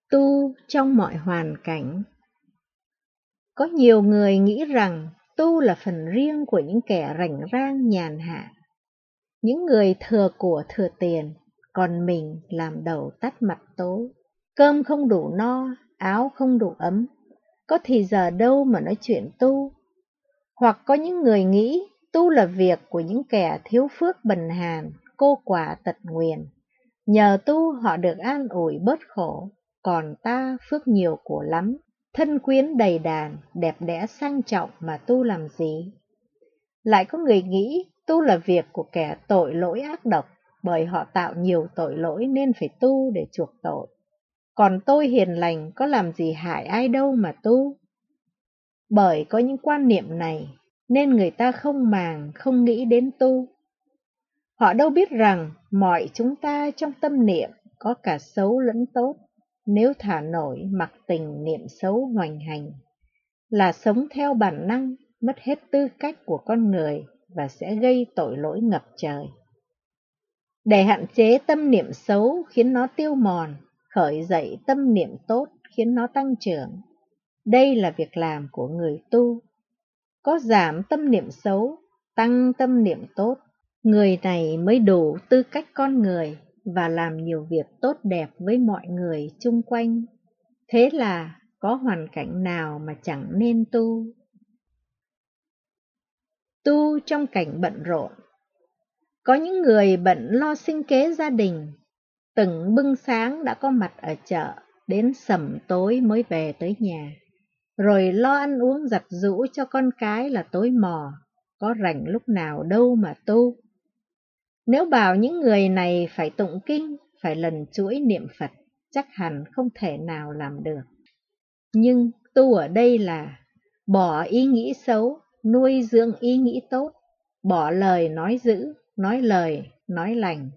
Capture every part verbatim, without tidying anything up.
Tu trong mọi hoàn cảnh. Có nhiều người nghĩ rằng tu là phần riêng của những kẻ rảnh rang nhàn hạ, những người thừa của thừa tiền, còn mình làm đầu tắt mặt tối, cơm không đủ no, áo không đủ ấm, có thì giờ đâu mà nói chuyện tu. Hoặc có những người nghĩ tu là việc của những kẻ thiếu phước bần hàn, cô quả tật nguyền, nhờ tu họ được an ủi bớt khổ, còn ta phước nhiều của lắm, thân quyến đầy đàn, đẹp đẽ sang trọng mà tu làm gì. Lại có người nghĩ tu là việc của kẻ tội lỗi ác độc, bởi họ tạo nhiều tội lỗi nên phải tu để chuộc tội. Còn tôi hiền lành có làm gì hại ai đâu mà tu. Bởi có những quan niệm này nên người ta không màng, không nghĩ đến tu. Họ đâu biết rằng mọi chúng ta trong tâm niệm có cả xấu lẫn tốt. Nếu thả nổi mặc tình niệm xấu hoành hành là sống theo bản năng, mất hết tư cách của con người và sẽ gây tội lỗi ngập trời. Để hạn chế tâm niệm xấu khiến nó tiêu mòn, khởi dậy tâm niệm tốt khiến nó tăng trưởng. Đây là việc làm của người tu. Có giảm tâm niệm xấu, tăng tâm niệm tốt, người này mới đủ tư cách con người và làm nhiều việc tốt đẹp với mọi người chung quanh. Thế là có hoàn cảnh nào mà chẳng nên tu. Tu trong cảnh bận rộn. Có những người bận lo sinh kế gia đình, từng bưng sáng đã có mặt ở chợ, đến sẩm tối mới về tới nhà, rồi lo ăn uống giặt giũ cho con cái là tối mò, có rảnh lúc nào đâu mà tu. Nếu bảo những người này phải tụng kinh, phải lần chuỗi niệm Phật, chắc hẳn không thể nào làm được. Nhưng tu ở đây là bỏ ý nghĩ xấu, nuôi dưỡng ý nghĩ tốt, bỏ lời nói dữ, nói lời, nói lành.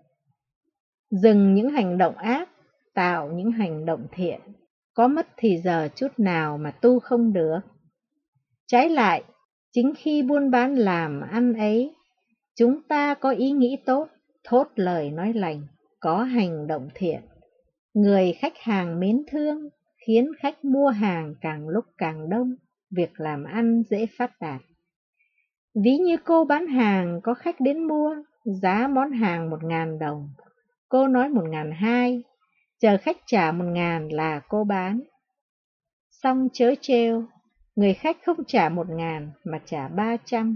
Dừng những hành động ác, tạo những hành động thiện, có mất thì giờ chút nào mà tu không được. Trái lại, chính khi buôn bán làm ăn ấy, chúng ta có ý nghĩ tốt, thốt lời nói lành, có hành động thiện. Người khách hàng mến thương, khiến khách mua hàng càng lúc càng đông, việc làm ăn dễ phát đạt. Ví như cô bán hàng có khách đến mua, giá món hàng một ngàn đồng, cô nói một ngàn hai, chờ khách trả một ngàn là cô bán. Xong chớ trêu, người khách không trả một ngàn mà trả ba trăm.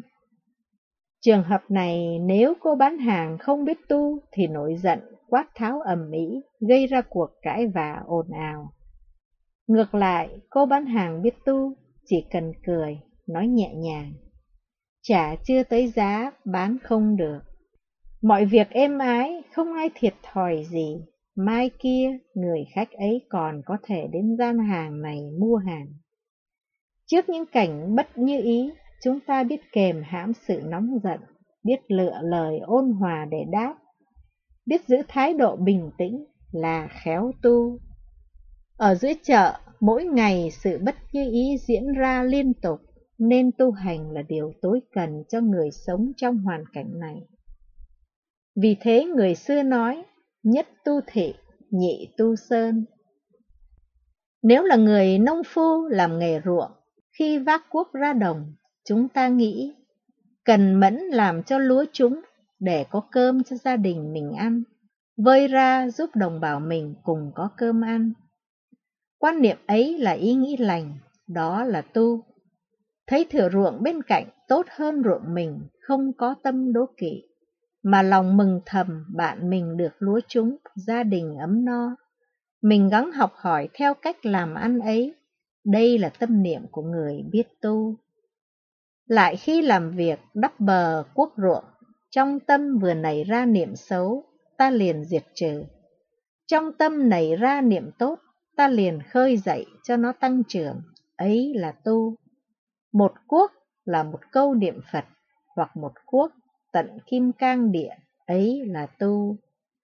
Trường hợp này nếu cô bán hàng không biết tu thì nổi giận, quát tháo ầm ĩ, gây ra cuộc cãi vã ồn ào. Ngược lại, cô bán hàng biết tu, chỉ cần cười, nói nhẹ nhàng. Trả chưa tới giá, bán không được. Mọi việc êm ái, không ai thiệt thòi gì. Mai kia, người khách ấy còn có thể đến gian hàng này mua hàng. Trước những cảnh bất như ý, chúng ta biết kềm hãm sự nóng giận, biết lựa lời ôn hòa để đáp, biết giữ thái độ bình tĩnh là khéo tu. Ở giữa chợ, mỗi ngày sự bất như ý diễn ra liên tục, nên tu hành là điều tối cần cho người sống trong hoàn cảnh này. Vì thế người xưa nói, nhất tu thị, nhị tu sơn. Nếu là người nông phu làm nghề ruộng, khi vác cuốc ra đồng, chúng ta nghĩ cần mẫn làm cho lúa chúng để có cơm cho gia đình mình ăn, vơi ra giúp đồng bào mình cùng có cơm ăn. Quan niệm ấy là ý nghĩ lành, đó là tu. Thấy thửa ruộng bên cạnh tốt hơn ruộng mình, không có tâm đố kỵ, mà lòng mừng thầm bạn mình được lúa chúng, gia đình ấm no. Mình gắng học hỏi theo cách làm ăn ấy, đây là tâm niệm của người biết tu. Lại khi làm việc đắp bờ cuốc ruộng, trong tâm vừa nảy ra niệm xấu, ta liền diệt trừ. Trong tâm nảy ra niệm tốt, ta liền khơi dậy cho nó tăng trưởng, ấy là tu. Một cuốc là một câu niệm Phật, hoặc một cuốc tận kim cang địa, ấy là tu.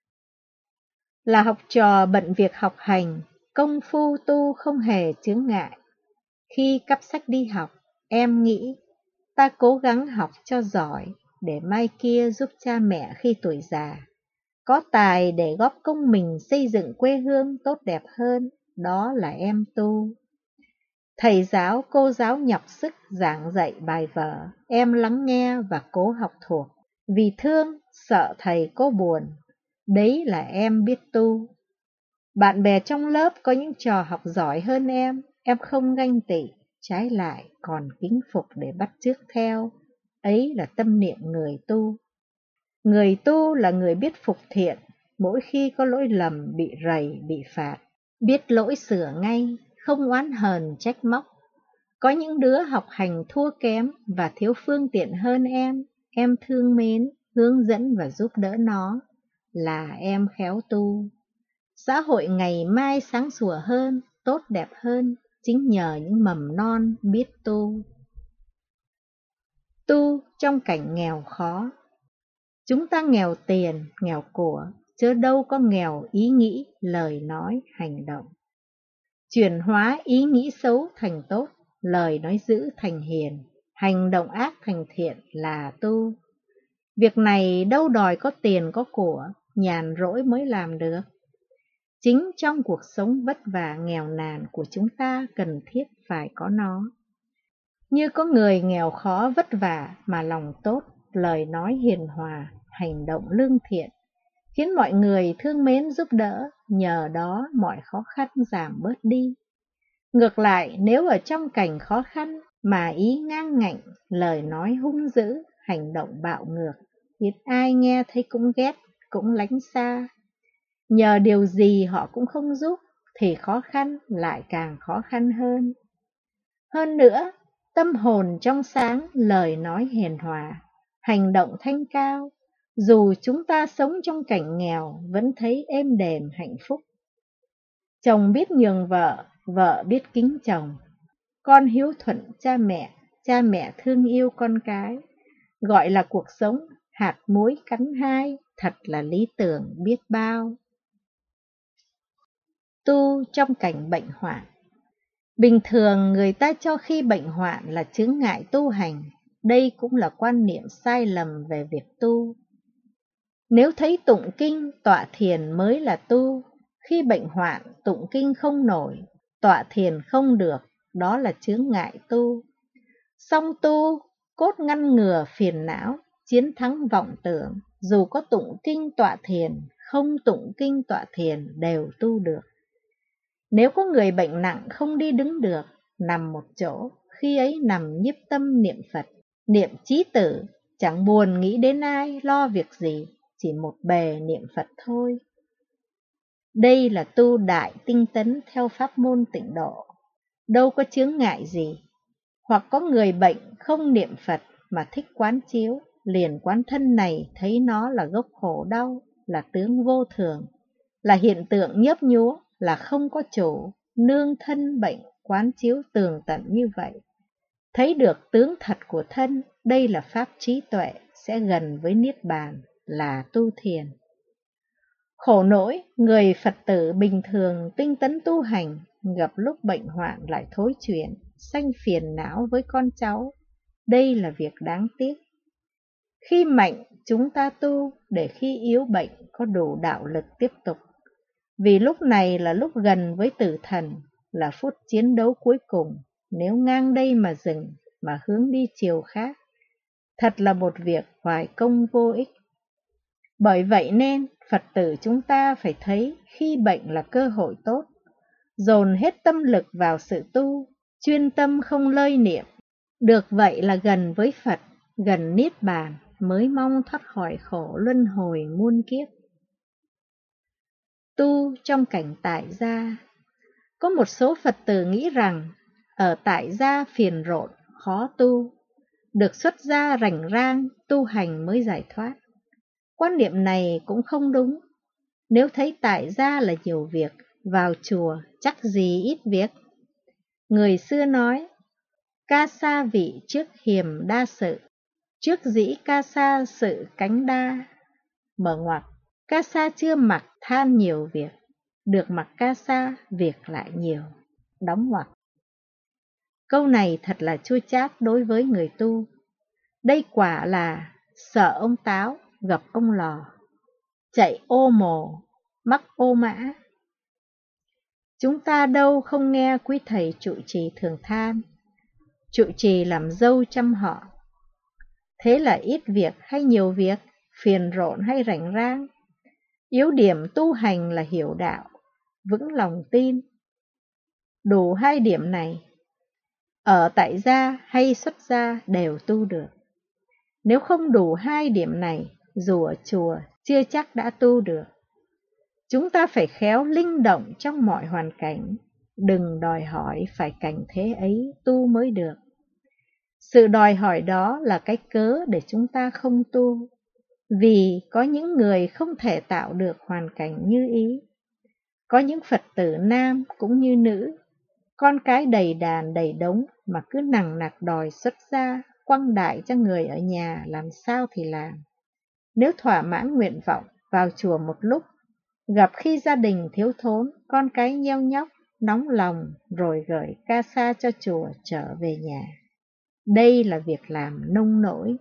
Là học trò bận việc học hành, công phu tu không hề chướng ngại. Khi cắp sách đi học, em nghĩ, ta cố gắng học cho giỏi, để mai kia giúp cha mẹ khi tuổi già. Có tài để góp công mình xây dựng quê hương tốt đẹp hơn, đó là em tu. Thầy giáo, cô giáo nhọc sức giảng dạy bài vở, em lắng nghe và cố học thuộc. Vì thương, sợ thầy có buồn, đấy là em biết tu. Bạn bè trong lớp có những trò học giỏi hơn em, em không ganh tị, trái lại còn kính phục để bắt chước theo. Ấy là tâm niệm người tu. Người tu là người biết phục thiện, mỗi khi có lỗi lầm bị rầy, bị phạt, biết lỗi sửa ngay, không oán hờn trách móc. Có những đứa học hành thua kém và thiếu phương tiện hơn em, em thương mến, hướng dẫn và giúp đỡ nó, là em khéo tu. Xã hội ngày mai sáng sủa hơn, tốt đẹp hơn, chính nhờ những mầm non biết tu. Tu trong cảnh nghèo khó. Chúng ta nghèo tiền, nghèo của, chứ đâu có nghèo ý nghĩ, lời nói, hành động. Chuyển hóa ý nghĩ xấu thành tốt, lời nói dữ thành hiền, hành động ác thành thiện là tu. Việc này đâu đòi có tiền có của, nhàn rỗi mới làm được. Chính trong cuộc sống vất vả nghèo nàn của chúng ta cần thiết phải có nó. Như có người nghèo khó vất vả mà lòng tốt, lời nói hiền hòa, hành động lương thiện, khiến mọi người thương mến giúp đỡ, nhờ đó mọi khó khăn giảm bớt đi. Ngược lại, nếu ở trong cảnh khó khăn mà ý ngang ngạnh, lời nói hung dữ, hành động bạo ngược, ít ai nghe thấy cũng ghét, cũng lánh xa. Nhờ điều gì họ cũng không giúp, thì khó khăn lại càng khó khăn hơn. Hơn nữa, tâm hồn trong sáng, lời nói hiền hòa, hành động thanh cao, dù chúng ta sống trong cảnh nghèo vẫn thấy êm đềm hạnh phúc. Chồng biết nhường vợ, vợ biết kính chồng, con hiếu thuận cha mẹ, cha mẹ thương yêu con cái, gọi là cuộc sống hạt muối cắn hai, thật là lý tưởng biết bao. Tu trong cảnh bệnh hoạn. Bình thường người ta cho khi bệnh hoạn là chướng ngại tu hành, đây cũng là quan niệm sai lầm về việc tu. Nếu thấy tụng kinh, tọa thiền mới là tu, khi bệnh hoạn tụng kinh không nổi, tọa thiền không được, đó là chướng ngại tu. Song tu, cốt ngăn ngừa phiền não, chiến thắng vọng tưởng, dù có tụng kinh tọa thiền, không tụng kinh tọa thiền đều tu được. Nếu có người bệnh nặng không đi đứng được, nằm một chỗ, khi ấy nằm nhiếp tâm niệm Phật, niệm chí tử, chẳng buồn nghĩ đến ai, lo việc gì, chỉ một bề niệm Phật thôi. Đây là tu đại tinh tấn theo pháp môn tịnh độ, đâu có chướng ngại gì. Hoặc có người bệnh không niệm Phật mà thích quán chiếu, liền quán thân này thấy nó là gốc khổ đau, là tướng vô thường, là hiện tượng nhấp nhúa, là không có chủ, nương thân bệnh quán chiếu tường tận như vậy. Thấy được tướng thật của thân, đây là pháp trí tuệ, sẽ gần với Niết Bàn, là tu thiền. Khổ nỗi, người Phật tử bình thường tinh tấn tu hành, gặp lúc bệnh hoạn lại thối chuyển, sanh phiền não với con cháu. Đây là việc đáng tiếc. Khi mạnh, chúng ta tu, để khi yếu bệnh có đủ đạo lực tiếp tục. Vì lúc này là lúc gần với tử thần, là phút chiến đấu cuối cùng, nếu ngang đây mà dừng, mà hướng đi chiều khác, thật là một việc hoài công vô ích. Bởi vậy nên, Phật tử chúng ta phải thấy khi bệnh là cơ hội tốt, dồn hết tâm lực vào sự tu, chuyên tâm không lơi niệm. Được vậy là gần với Phật, gần Niết Bàn, mới mong thoát khỏi khổ luân hồi muôn kiếp. Tu trong cảnh tại gia. Có một số Phật tử nghĩ rằng, ở tại gia phiền rộn, khó tu, được xuất gia rảnh rang, tu hành mới giải thoát. Quan niệm này cũng không đúng. Nếu thấy tại gia là nhiều việc, vào chùa chắc gì ít việc. Người xưa nói, ca sa vị trước hiềm đa sự, trước dĩ ca sa sự cánh đa. Mở ngoặc, ca sa chưa mặc than nhiều việc, được mặc ca sa việc lại nhiều. Đóng ngoặc. Câu này thật là chua chát đối với người tu. Đây quả là sợ ông táo gặp ông lò, chạy ô mồ mắc ô mã. Chúng ta đâu không nghe quý thầy trụ trì thường than, trụ trì làm dâu chăm họ. Thế là ít việc hay nhiều việc, phiền rộn hay rảnh rang. Yếu điểm tu hành là hiểu đạo, vững lòng tin. Đủ hai điểm này, ở tại gia hay xuất gia đều tu được. Nếu không đủ hai điểm này, dù ở chùa chưa chắc đã tu được. Chúng ta phải khéo linh động trong mọi hoàn cảnh, đừng đòi hỏi phải cảnh thế ấy tu mới được. Sự đòi hỏi đó là cái cớ để chúng ta không tu, vì có những người không thể tạo được hoàn cảnh như ý. Có những Phật tử nam cũng như nữ, con cái đầy đàn đầy đống mà cứ nằng nặc đòi xuất gia, quăng đại cho người ở nhà làm sao thì làm. Nếu thỏa mãn nguyện vọng vào chùa một lúc, gặp khi gia đình thiếu thốn, con cái nheo nhóc, nóng lòng rồi gửi ca sa cho chùa trở về nhà. Đây là việc làm nông nổi.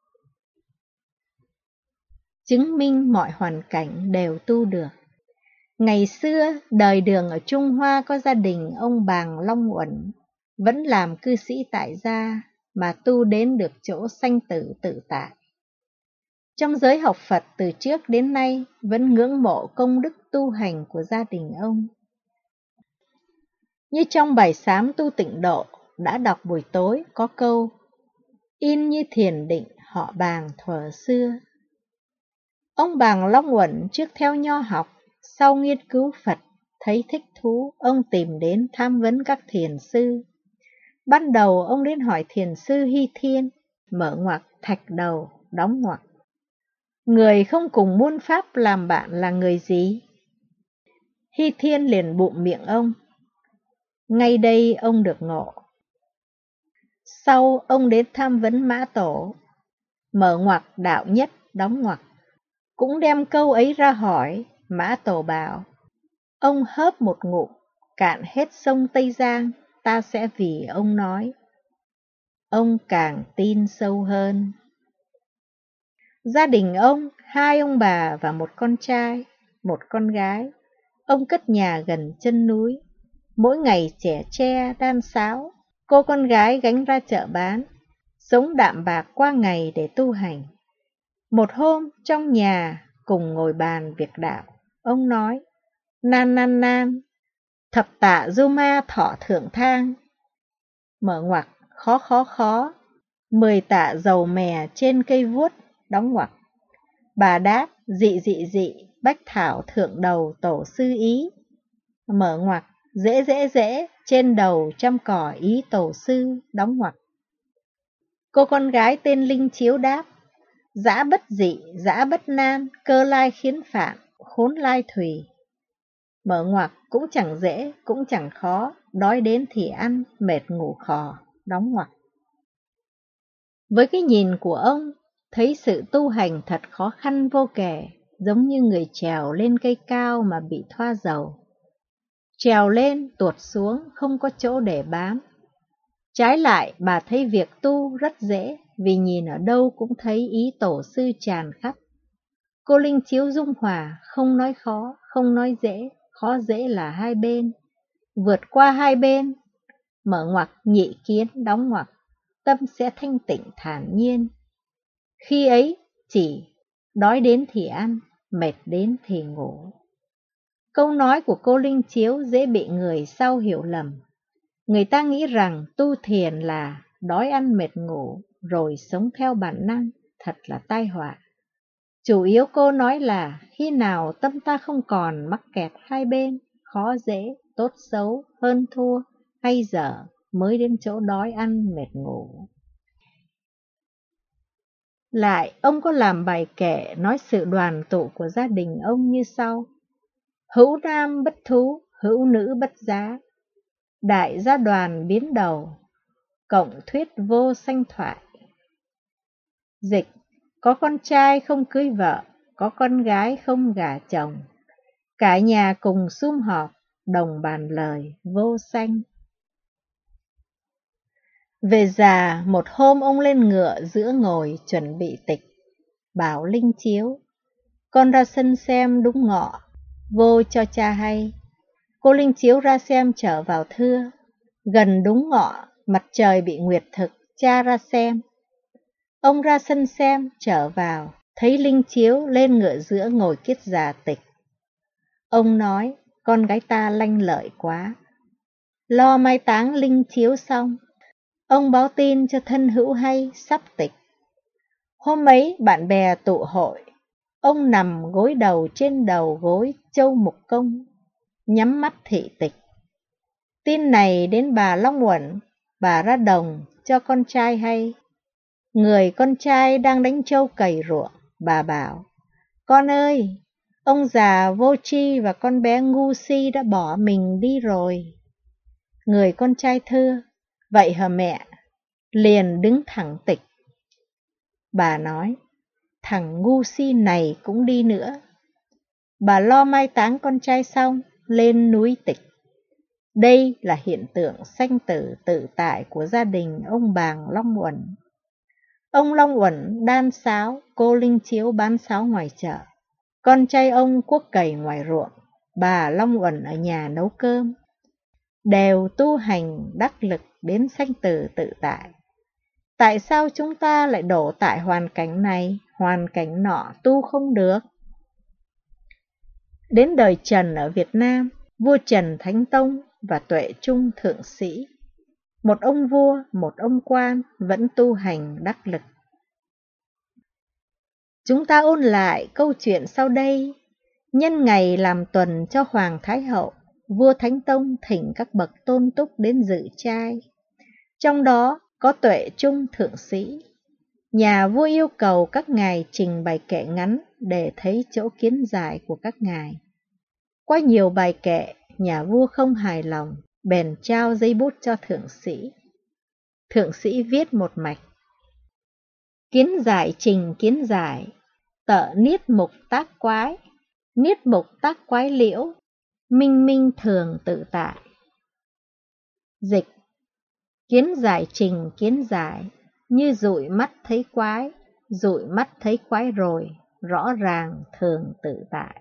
Chứng minh mọi hoàn cảnh đều tu được. Ngày xưa, đời Đường ở Trung Hoa có gia đình ông Bàng Long Uẩn, vẫn làm cư sĩ tại gia mà tu đến được chỗ sanh tử tự tại. Trong giới học Phật từ trước đến nay vẫn ngưỡng mộ công đức tu hành của gia đình ông. Như trong bài sám tu tịnh độ đã đọc buổi tối có câu: in như thiền định họ Bàng thuở xưa. Ông Bàng Long Uẩn trước theo nho học, sau nghiên cứu Phật, thấy thích thú, ông tìm đến tham vấn các thiền sư. Ban đầu ông đến hỏi thiền sư Hy Thiên, mở ngoặc thạch đầu, đóng ngoặc. Người không cùng muôn pháp làm bạn là người gì? Hy Thiên liền bụm miệng ông. Ngay đây ông được ngộ. Sau ông đến tham vấn Mã Tổ, mở ngoặc đạo nhất, đóng ngoặc. Cũng đem câu ấy ra hỏi, Mã Tổ bảo: ông hớp một ngụm, cạn hết sông Tây Giang, ta sẽ vì ông nói. Ông càng tin sâu hơn. Gia đình ông, hai ông bà và một con trai, một con gái. Ông cất nhà gần chân núi, mỗi ngày chẻ tre đan sáo, cô con gái gánh ra chợ bán, sống đạm bạc qua ngày để tu hành. Một hôm trong nhà cùng ngồi bàn việc đạo, ông nói: nan nan nan, thập tạ du ma thọ thượng thang. Mở ngoặc khó khó khó, mười tạ dầu mè trên cây vuốt, đóng ngoặc. Bà đáp: dị dị dị, bách thảo thượng đầu tổ sư ý. Mở ngoặc dễ dễ dễ, trên đầu trăm cỏ ý tổ sư, đóng ngoặc. Cô con gái tên Linh Chiếu đáp: dã bất dị, dã bất nan, cơ lai khiến phạn, khốn lai thùy. Mở ngoặc cũng chẳng dễ, cũng chẳng khó, đói đến thì ăn, mệt ngủ khò, đóng ngoặc. Với cái nhìn của ông, thấy sự tu hành thật khó khăn vô kể, giống như người trèo lên cây cao mà bị thoa dầu. Trèo lên, tuột xuống, không có chỗ để bám. Trái lại, bà thấy việc tu rất dễ, vì nhìn ở đâu cũng thấy ý tổ sư tràn khắp. Cô Linh Chiếu dung hòa, không nói khó, không nói dễ, khó dễ là hai bên. Vượt qua hai bên, mở ngoặc nhị kiến, đóng ngoặc, tâm sẽ thanh tịnh thản nhiên. Khi ấy chỉ đói đến thì ăn, mệt đến thì ngủ. Câu nói của cô Linh Chiếu dễ bị người sau hiểu lầm. Người ta nghĩ rằng tu thiền là đói ăn mệt ngủ, rồi sống theo bản năng, thật là tai họa. Chủ yếu cô nói là khi nào tâm ta không còn mắc kẹt hai bên, khó dễ, tốt xấu, hơn thua, hay dở, mới đến chỗ đói ăn mệt ngủ. Lại, ông có làm bài kệ nói sự đoàn tụ của gia đình ông như sau: hữu nam bất thú, hữu nữ bất giá, đại gia đoàn biến đầu, cộng thuyết vô sanh thoại. Dịch: có con trai không cưới vợ, có con gái không gả chồng, cả nhà cùng sum họp, đồng bàn lời vô sanh. Về già, một hôm ông lên ngựa giữa ngồi chuẩn bị tịch, bảo Linh Chiếu: con ra sân xem đúng ngọ, vô cho cha hay. Cô Linh Chiếu ra xem trở vào thưa. Gần đúng ngọ, mặt trời bị nguyệt thực, cha ra xem. Ông ra sân xem, trở vào, thấy Linh Chiếu lên ngựa giữa ngồi kiết già tịch. Ông nói, con gái ta lanh lợi quá. Lo mai táng Linh Chiếu xong, ông báo tin cho thân hữu hay sắp tịch. Hôm ấy bạn bè tụ hội, ông nằm gối đầu trên đầu gối Châu Mục Công, nhắm mắt thị tịch. Tin này đến bà Long Uẩn, bà ra đồng cho con trai hay. Người con trai đang đánh trâu cày ruộng, bà bảo, con ơi, ông già vô tri và con bé ngu si đã bỏ mình đi rồi. Người con trai thưa, vậy hả mẹ? Liền đứng thẳng tịch. Bà nói, thằng ngu si này cũng đi nữa. Bà lo mai táng con trai xong, lên núi tịch. Đây là hiện tượng sanh tử tự tại của gia đình ông Bàng Long Uẩn. Ông Long Uẩn đan sáo, cô Linh Chiếu bán sáo ngoài chợ. Con trai ông cuốc cày ngoài ruộng, bà Long Uẩn ở nhà nấu cơm. Đều tu hành đắc lực đến sanh tử tự tại. Tại sao chúng ta lại đổ tại hoàn cảnh này, hoàn cảnh nọ tu không được? Đến đời Trần ở Việt Nam, vua Trần Thánh Tông và Tuệ Trung Thượng Sĩ, một ông vua, một ông quan vẫn tu hành đắc lực. Chúng ta ôn lại câu chuyện sau đây. Nhân ngày làm tuần cho Hoàng Thái Hậu, vua Thánh Tông thỉnh các bậc tôn túc đến dự trai. Trong đó có Tuệ Trung Thượng Sĩ. Nhà vua yêu cầu các ngài trình bày kệ ngắn để thấy chỗ kiến giải của các ngài. Qua nhiều bài kệ, nhà vua không hài lòng, bèn trao giấy bút cho thượng sĩ. Thượng sĩ viết một mạch. Kiến giải trình kiến giải, tợ niết mục tác quái, niết mục tác quái liễu, minh minh thường tự tại. Dịch. Kiến giải trình kiến giải, như dụi mắt thấy quái, dụi mắt thấy quái rồi, rõ ràng thường tự tại.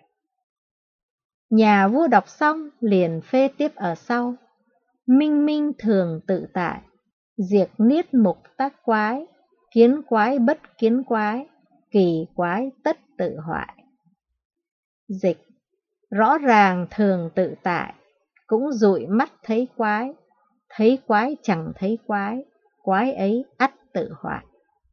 Nhà vua đọc xong liền phê tiếp ở sau. Minh minh thường tự tại, diệt niết mục tác quái, kiến quái bất kiến quái, kỳ quái tất tự hoại. Dịch. Rõ ràng thường tự tại, cũng dụi mắt thấy quái, thấy quái chẳng thấy quái, quái ấy ắt tự hoại.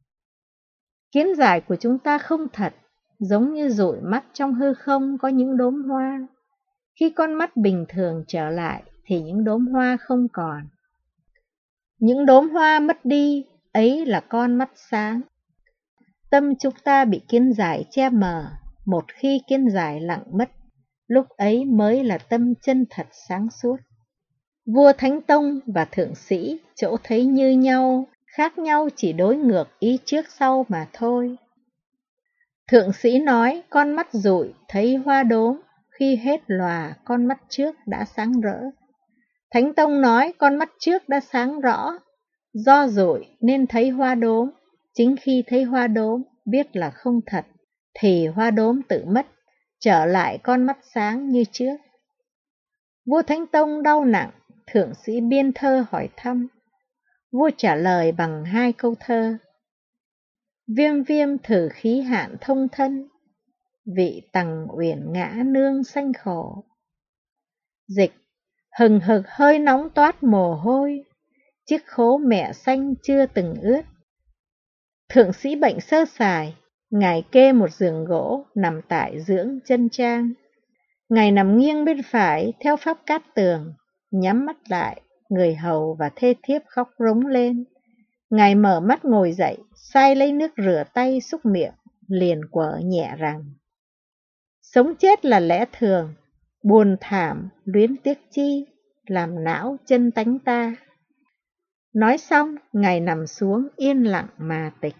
Kiến giải của chúng ta không thật, giống như dụi mắt trong hư không có những đốm hoa. Khi con mắt bình thường trở lại thì những đốm hoa không còn. Những đốm hoa mất đi, ấy là con mắt sáng. Tâm chúng ta bị kiến giải che mờ, một khi kiến giải lặng mất, lúc ấy mới là tâm chân thật sáng suốt. Vua Thánh Tông và thượng sĩ chỗ thấy như nhau, khác nhau chỉ đối ngược ý trước sau mà thôi. Thượng sĩ nói con mắt dụi thấy hoa đốm, khi hết lòa con mắt trước đã sáng rỡ. Thánh Tông nói con mắt trước đã sáng rõ, do dụi nên thấy hoa đốm, chính khi thấy hoa đốm biết là không thật, thì hoa đốm tự mất, trở lại con mắt sáng như trước. Vua Thánh Tông đau nặng, thượng sĩ biên thơ hỏi thăm. Vua trả lời bằng hai câu thơ. Viêm viêm thử khí hạn thông thân, vị tằng uyển ngã nương sanh khổ. Dịch. Hừng hực hơi nóng toát mồ hôi, chiếc khố mẹ sanh chưa từng ướt. Thượng sĩ bệnh sơ sài, ngài kê một giường gỗ nằm tại dưỡng chân trang. Ngài nằm nghiêng bên phải theo pháp cát tường, nhắm mắt lại, người hầu và thê thiếp khóc rống lên. Ngài mở mắt ngồi dậy, sai lấy nước rửa tay xúc miệng, liền quở nhẹ rằng: sống chết là lẽ thường, buồn thảm, luyến tiếc chi, làm não chân tánh ta. Nói xong, ngài nằm xuống yên lặng mà tịch.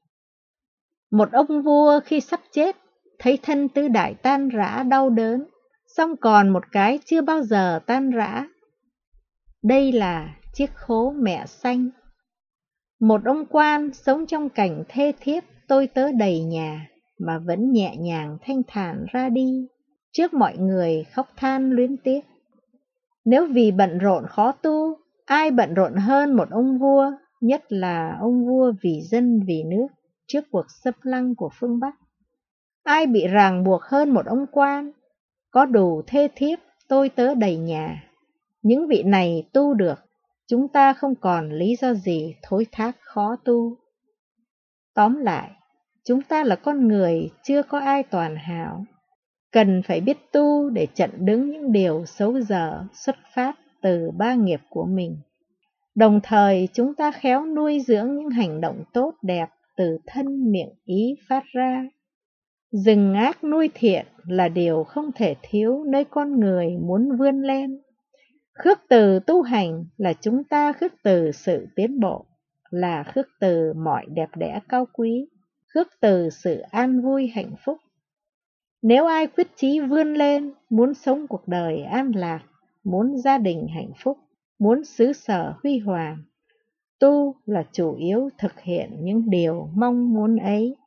Một ông vua khi sắp chết, thấy thân tứ đại tan rã đau đớn, song còn một cái chưa bao giờ tan rã. Đây là chiếc khố mẹ sanh. Một ông quan sống trong cảnh thê thiếp tôi tớ đầy nhà, mà vẫn nhẹ nhàng thanh thản ra đi, trước mọi người khóc than luyến tiếc. Nếu vì bận rộn khó tu, ai bận rộn hơn một ông vua, nhất là ông vua vì dân vì nước trước cuộc xâm lăng của phương Bắc? Ai bị ràng buộc hơn một ông quan, có đủ thê thiếp, tôi tớ đầy nhà? Những vị này tu được, chúng ta không còn lý do gì thối thác khó tu. Tóm lại, chúng ta là con người chưa có ai toàn hảo, cần phải biết tu để chặn đứng những điều xấu dở xuất phát từ ba nghiệp của mình. Đồng thời chúng ta khéo nuôi dưỡng những hành động tốt đẹp từ thân miệng ý phát ra. Rừng ác nuôi thiện là điều không thể thiếu nơi con người muốn vươn lên. Khước từ tu hành là chúng ta khước từ sự tiến bộ, là khước từ mọi đẹp đẽ cao quý, khước từ sự an vui hạnh phúc. Nếu ai quyết chí vươn lên, muốn sống cuộc đời an lạc, muốn gia đình hạnh phúc, muốn xứ sở huy hoàng, tu là chủ yếu thực hiện những điều mong muốn ấy.